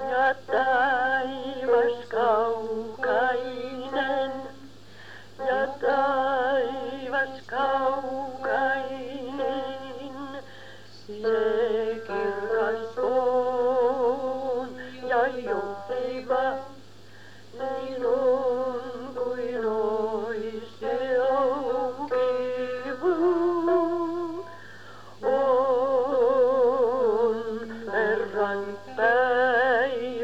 Ja taivas kaukainen, ja taivas kaukainen, se kirkas on ja juhliva, niin on kuin ois se aukivuu. On Herran päivä.